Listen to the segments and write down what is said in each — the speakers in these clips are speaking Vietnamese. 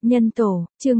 Nhân tổ, chương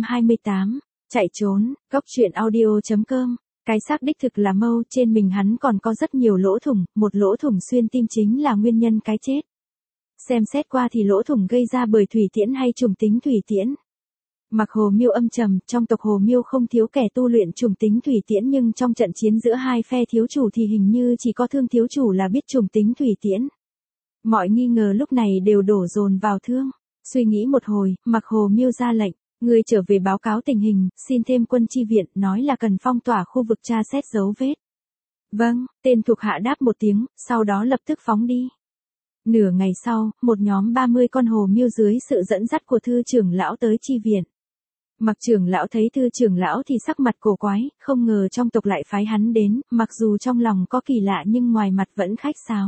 328, chạy trốn, cốc truyện audio.com. Cái xác đích thực là Mâu, trên mình hắn còn có rất nhiều lỗ thủng, một lỗ thủng xuyên tim chính là nguyên nhân cái chết. Xem xét qua thì lỗ thủng gây ra bởi thủy tiễn hay trùng tính thủy tiễn. Mặc Hồ Miêu âm trầm, trong tộc Hồ Miêu không thiếu kẻ tu luyện trùng tính thủy tiễn, nhưng trong trận chiến giữa hai phe thiếu chủ thì hình như chỉ có Thương thiếu chủ là biết trùng tính thủy tiễn. Mọi nghi ngờ lúc này đều đổ dồn vào Thương. Suy nghĩ một hồi, Mặc Hồ Miêu ra lệnh, người trở về báo cáo tình hình, xin thêm quân chi viện, nói là cần phong tỏa khu vực tra xét dấu vết. Vâng, tên thuộc hạ đáp một tiếng, sau đó lập tức phóng đi. Nửa ngày sau, một nhóm 30 con Hồ Miêu dưới sự dẫn dắt của Thư trưởng lão tới chi viện. Mặc trưởng lão thấy Thư trưởng lão thì sắc mặt cổ quái, không ngờ trong tộc lại phái hắn đến, mặc dù trong lòng có kỳ lạ nhưng ngoài mặt vẫn khách sáo.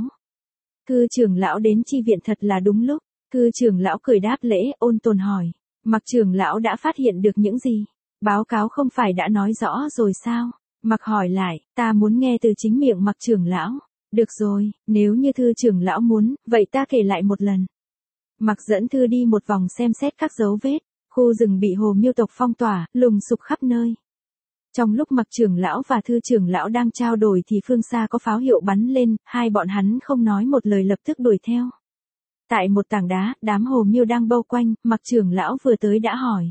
Thư trưởng lão đến chi viện thật là đúng lúc. Thư trưởng lão cười đáp lễ, ôn tồn hỏi. Mặc trưởng lão đã phát hiện được những gì? Báo cáo không phải đã nói rõ rồi sao? Mặc hỏi lại, ta muốn nghe từ chính miệng Mặc trưởng lão. Được rồi, nếu như Thư trưởng lão muốn, vậy ta kể lại một lần. Mặc dẫn Thư đi một vòng xem xét các dấu vết. Khu rừng bị Hồ Miêu tộc phong tỏa, lùng sục khắp nơi. Trong lúc Mặc trưởng lão và Thư trưởng lão đang trao đổi thì phương xa có pháo hiệu bắn lên, hai bọn hắn không nói một lời lập tức đuổi theo. Tại một tảng đá, đám Hồ Miêu đang bao quanh, Mặc trưởng lão vừa tới đã hỏi.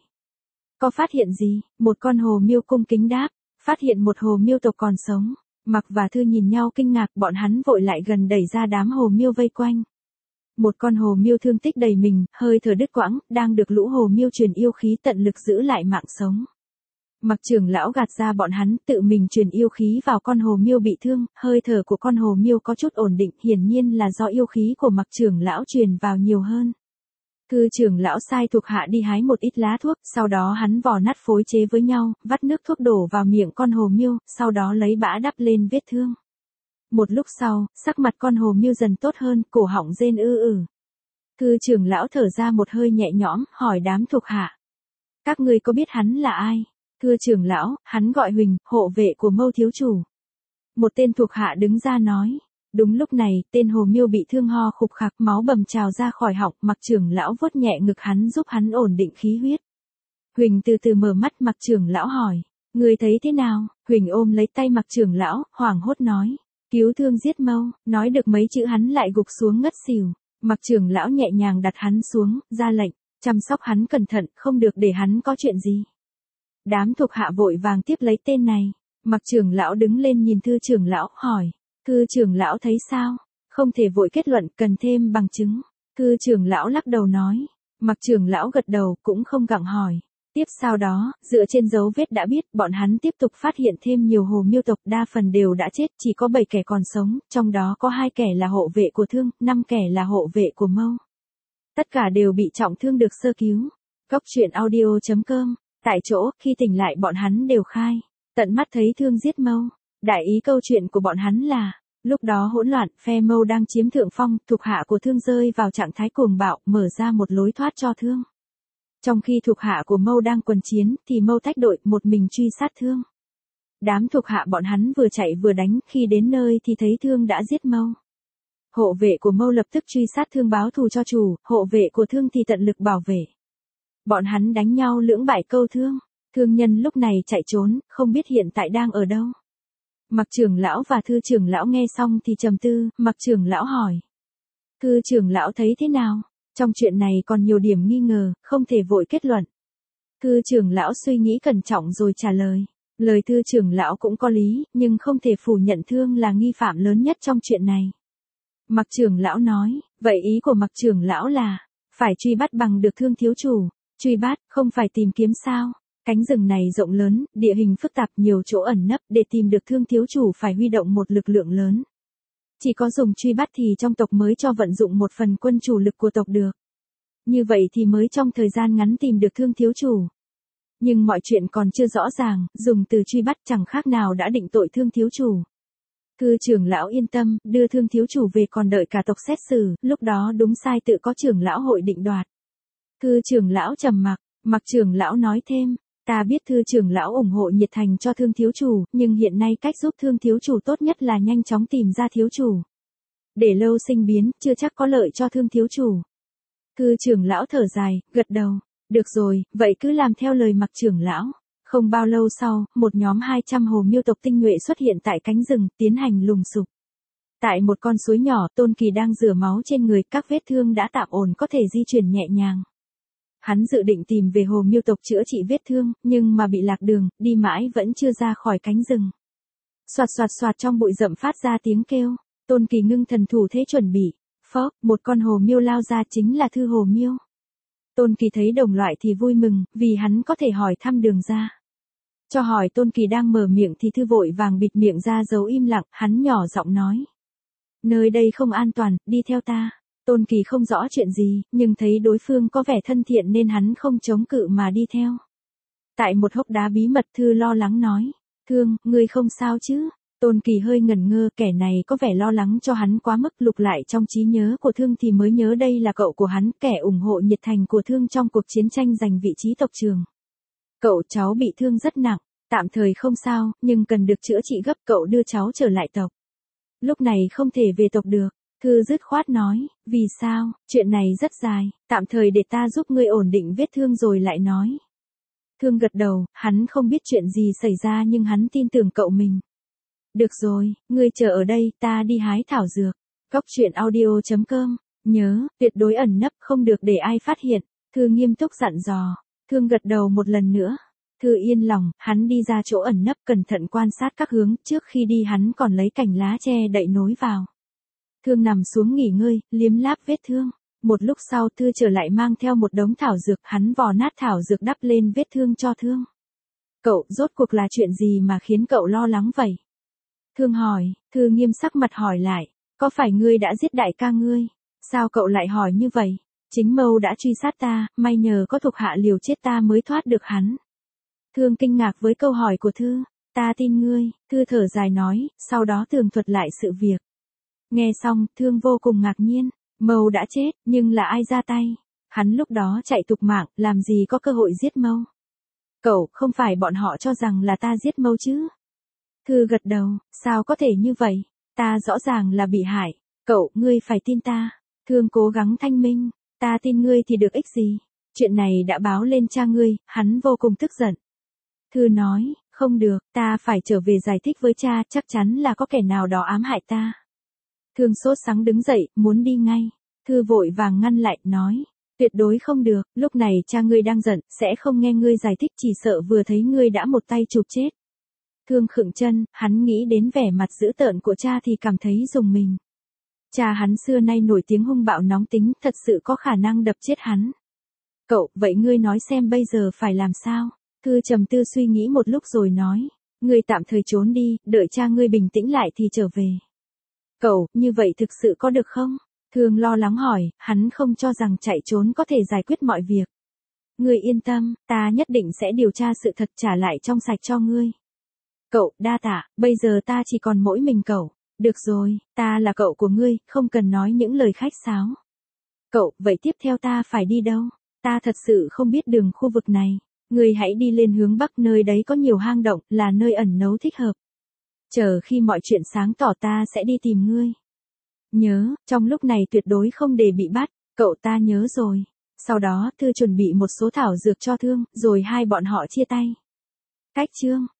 Có phát hiện gì? Một con Hồ Miêu cung kính đáp, phát hiện một Hồ Miêu tộc còn sống. Mặc và Thư nhìn nhau kinh ngạc, bọn hắn vội lại gần đẩy ra đám Hồ Miêu vây quanh. Một con Hồ Miêu thương tích đầy mình, hơi thở đứt quãng, đang được lũ Hồ Miêu truyền yêu khí tận lực giữ lại mạng sống. Mặc trưởng lão gạt ra bọn hắn, tự mình truyền yêu khí vào con Hồ Miêu bị thương, hơi thở của con Hồ Miêu có chút ổn định, hiển nhiên là do yêu khí của Mặc trưởng lão truyền vào nhiều hơn. Thư trưởng lão sai thuộc hạ đi hái một ít lá thuốc, sau đó hắn vò nát phối chế với nhau, vắt nước thuốc đổ vào miệng con Hồ Miêu, sau đó lấy bã đắp lên vết thương. Một lúc sau, sắc mặt con Hồ Miêu dần tốt hơn, cổ họng rên ư. Thư trưởng lão thở ra một hơi nhẹ nhõm, hỏi đám thuộc hạ. Các ngươi có biết hắn là ai? Thưa trưởng lão, hắn gọi Huỳnh, hộ vệ của Mâu thiếu chủ. Một tên thuộc hạ đứng ra nói. Đúng lúc này, tên Hồ Miêu bị thương ho khục khạc, máu bầm trào ra khỏi họng, Mặc trưởng lão vuốt nhẹ ngực hắn giúp hắn ổn định khí huyết. Huỳnh từ từ mở mắt, Mặc trưởng lão hỏi. Người thấy thế nào? Huỳnh ôm lấy tay Mặc trưởng lão, hoảng hốt nói. Cứu thương giết Mâu, nói được mấy chữ hắn lại gục xuống ngất xỉu. Mặc trưởng lão nhẹ nhàng đặt hắn xuống, ra lệnh, chăm sóc hắn cẩn thận, không được để hắn có chuyện gì. Đám thuộc hạ vội vàng tiếp lấy tên này. Mặc trưởng lão đứng lên nhìn Thư trưởng lão, hỏi. Thư trưởng lão thấy sao? Không thể vội kết luận, cần thêm bằng chứng. Thư trưởng lão lắc đầu nói. Mặc trưởng lão gật đầu, cũng không gặng hỏi. Tiếp sau đó, dựa trên dấu vết đã biết, bọn hắn tiếp tục phát hiện thêm nhiều Hồ Miêu tộc, đa phần đều đã chết, chỉ có 7 kẻ còn sống, trong đó có 2 kẻ là hộ vệ của Thương, 5 kẻ là hộ vệ của Mâu. Tất cả đều bị trọng thương được sơ cứu. Cốc truyện audio.com. Tại chỗ, khi tỉnh lại bọn hắn đều khai. Tận mắt thấy Thương giết Mâu. Đại ý câu chuyện của bọn hắn là, lúc đó hỗn loạn, phe Mâu đang chiếm thượng phong, thuộc hạ của Thương rơi vào trạng thái cuồng bạo, mở ra một lối thoát cho Thương. Trong khi thuộc hạ của Mâu đang quần chiến, thì Mâu tách đội, một mình truy sát Thương. Đám thuộc hạ bọn hắn vừa chạy vừa đánh, khi đến nơi thì thấy Thương đã giết Mâu. Hộ vệ của Mâu lập tức truy sát Thương báo thù cho chủ, hộ vệ của Thương thì tận lực bảo vệ. Bọn hắn đánh nhau lưỡng bại câu thương. Thương nhân lúc này chạy trốn, không biết hiện tại đang ở đâu. Mặc trưởng lão và Thư trưởng lão nghe xong thì trầm tư, Mặc trưởng lão hỏi. Thư trưởng lão thấy thế nào? Trong chuyện này còn nhiều điểm nghi ngờ, không thể vội kết luận. Thư trưởng lão suy nghĩ cẩn trọng rồi trả lời. Lời Thư trưởng lão cũng có lý, nhưng không thể phủ nhận Thương là nghi phạm lớn nhất trong chuyện này. Mặc trưởng lão nói, vậy ý của Mặc trưởng lão là, phải truy bắt bằng được Thương thiếu chủ. Truy bắt, không phải tìm kiếm sao? Cánh rừng này rộng lớn, địa hình phức tạp, nhiều chỗ ẩn nấp, để tìm được Thương thiếu chủ phải huy động một lực lượng lớn. Chỉ có dùng truy bắt thì trong tộc mới cho vận dụng một phần quân chủ lực của tộc được. Như vậy thì mới trong thời gian ngắn tìm được Thương thiếu chủ. Nhưng mọi chuyện còn chưa rõ ràng, dùng từ truy bắt chẳng khác nào đã định tội Thương thiếu chủ. Thư trưởng lão yên tâm, đưa Thương thiếu chủ về còn đợi cả tộc xét xử, lúc đó đúng sai tự có trưởng lão hội định đoạt. Thư trưởng lão trầm mặc, Mặc trưởng lão nói thêm, ta biết Thư trưởng lão ủng hộ nhiệt thành cho Thương thiếu chủ, nhưng hiện nay cách giúp Thương thiếu chủ tốt nhất là nhanh chóng tìm ra thiếu chủ. Để lâu sinh biến, chưa chắc có lợi cho Thương thiếu chủ. Thư trưởng lão thở dài, gật đầu. Được rồi, vậy cứ làm theo lời Mạc trưởng lão. Không bao lâu sau, một nhóm 200 hồ miêu tộc tinh nhuệ xuất hiện tại cánh rừng, tiến hành lùng sục. Tại một con suối nhỏ, Tôn Kỳ đang rửa máu trên người, các vết thương đã tạm ổn, có thể di chuyển nhẹ nhàng. Hắn dự định tìm về hồ miêu tộc chữa trị vết thương, nhưng mà bị lạc đường, đi mãi vẫn chưa ra khỏi cánh rừng. Soạt soạt soạt, trong bụi rậm phát ra tiếng kêu. Tôn Kỳ ngưng thần thủ thế chuẩn bị. Phốc, một con hồ miêu lao ra, chính là Thư hồ miêu. Tôn Kỳ thấy đồng loại thì vui mừng, vì hắn có thể hỏi thăm đường ra. Cho hỏi Tôn Kỳ đang mở miệng thì Thư vội vàng bịt miệng ra giấu im lặng, hắn nhỏ giọng nói. Nơi đây không an toàn, đi theo ta. Tôn Kỳ không rõ chuyện gì, nhưng thấy đối phương có vẻ thân thiện nên hắn không chống cự mà đi theo. Tại một hốc đá bí mật, Thư lo lắng nói. Thương, ngươi không sao chứ? Tôn Kỳ hơi ngẩn ngơ, kẻ này có vẻ lo lắng cho hắn quá mức. Lục lại trong trí nhớ của Thương thì mới nhớ đây là cậu của hắn, kẻ ủng hộ nhiệt thành của Thương trong cuộc chiến tranh giành vị trí tộc trưởng. Cậu cháu bị thương rất nặng, tạm thời không sao, nhưng cần được chữa trị gấp, cậu đưa cháu trở lại tộc. Lúc này không thể về tộc được. Thư dứt khoát nói, vì sao, chuyện này rất dài, tạm thời để ta giúp ngươi ổn định vết thương rồi lại nói. Thương gật đầu, hắn không biết chuyện gì xảy ra nhưng hắn tin tưởng cậu mình. Được rồi, ngươi chờ ở đây, ta đi hái thảo dược. Góc truyện audio.com, nhớ, tuyệt đối ẩn nấp, không được để ai phát hiện. Thư nghiêm túc dặn dò. Thương gật đầu một lần nữa. Thư yên lòng, hắn đi ra chỗ ẩn nấp, cẩn thận quan sát các hướng, trước khi đi hắn còn lấy cành lá che đậy nối vào. Thương nằm xuống nghỉ ngơi, liếm láp vết thương. Một lúc sau Thư trở lại mang theo một đống thảo dược, hắn vò nát thảo dược đắp lên vết thương cho Thương. Cậu, rốt cuộc là chuyện gì mà khiến cậu lo lắng vậy? Thương hỏi. Thư nghiêm sắc mặt hỏi lại. Có phải ngươi đã giết đại ca ngươi? Sao cậu lại hỏi như vậy? Chính Mâu đã truy sát ta, may nhờ có thuộc hạ liều chết ta mới thoát được hắn. Thương kinh ngạc với câu hỏi của Thư. Ta tin ngươi, Thư thở dài nói, sau đó tường thuật lại sự việc. Nghe xong, Thương vô cùng ngạc nhiên. Mâu đã chết, nhưng là ai ra tay? Hắn lúc đó chạy thục mạng, làm gì có cơ hội giết Mâu? Cậu, không phải bọn họ cho rằng là ta giết Mâu chứ? Thư gật đầu, sao có thể như vậy? Ta rõ ràng là bị hại. Cậu, ngươi phải tin ta. Thương cố gắng thanh minh. Ta tin ngươi thì được ích gì? Chuyện này đã báo lên cha ngươi, hắn vô cùng tức giận. Thư nói, không được, ta phải trở về giải thích với cha, chắc chắn là có kẻ nào đó ám hại ta. Thương sốt sắng đứng dậy, muốn đi ngay. Thư vội vàng ngăn lại, nói, tuyệt đối không được, lúc này cha ngươi đang giận, sẽ không nghe ngươi giải thích, chỉ sợ vừa thấy ngươi đã một tay chụp chết. Thương khựng chân, hắn nghĩ đến vẻ mặt dữ tợn của cha thì cảm thấy rùng mình. Cha hắn xưa nay nổi tiếng hung bạo nóng tính, thật sự có khả năng đập chết hắn. Cậu, vậy ngươi nói xem bây giờ phải làm sao? Thư trầm tư suy nghĩ một lúc rồi nói, ngươi tạm thời trốn đi, đợi cha ngươi bình tĩnh lại thì trở về. Cậu, như vậy thực sự có được không? Thương lo lắng hỏi, hắn không cho rằng chạy trốn có thể giải quyết mọi việc. Ngươi yên tâm, ta nhất định sẽ điều tra sự thật trả lại trong sạch cho ngươi. Cậu, đa tạ, bây giờ ta chỉ còn mỗi mình cậu. Được rồi, ta là cậu của ngươi, không cần nói những lời khách sáo. Cậu, vậy tiếp theo ta phải đi đâu? Ta thật sự không biết đường khu vực này. Ngươi hãy đi lên hướng bắc, nơi đấy có nhiều hang động, là nơi ẩn náu thích hợp. Chờ khi mọi chuyện sáng tỏ ta sẽ đi tìm ngươi. Nhớ, trong lúc này tuyệt đối không để bị bắt, cậu ta nhớ rồi. Sau đó Thư chuẩn bị một số thảo dược cho Thương, rồi hai bọn họ chia tay. Cách chương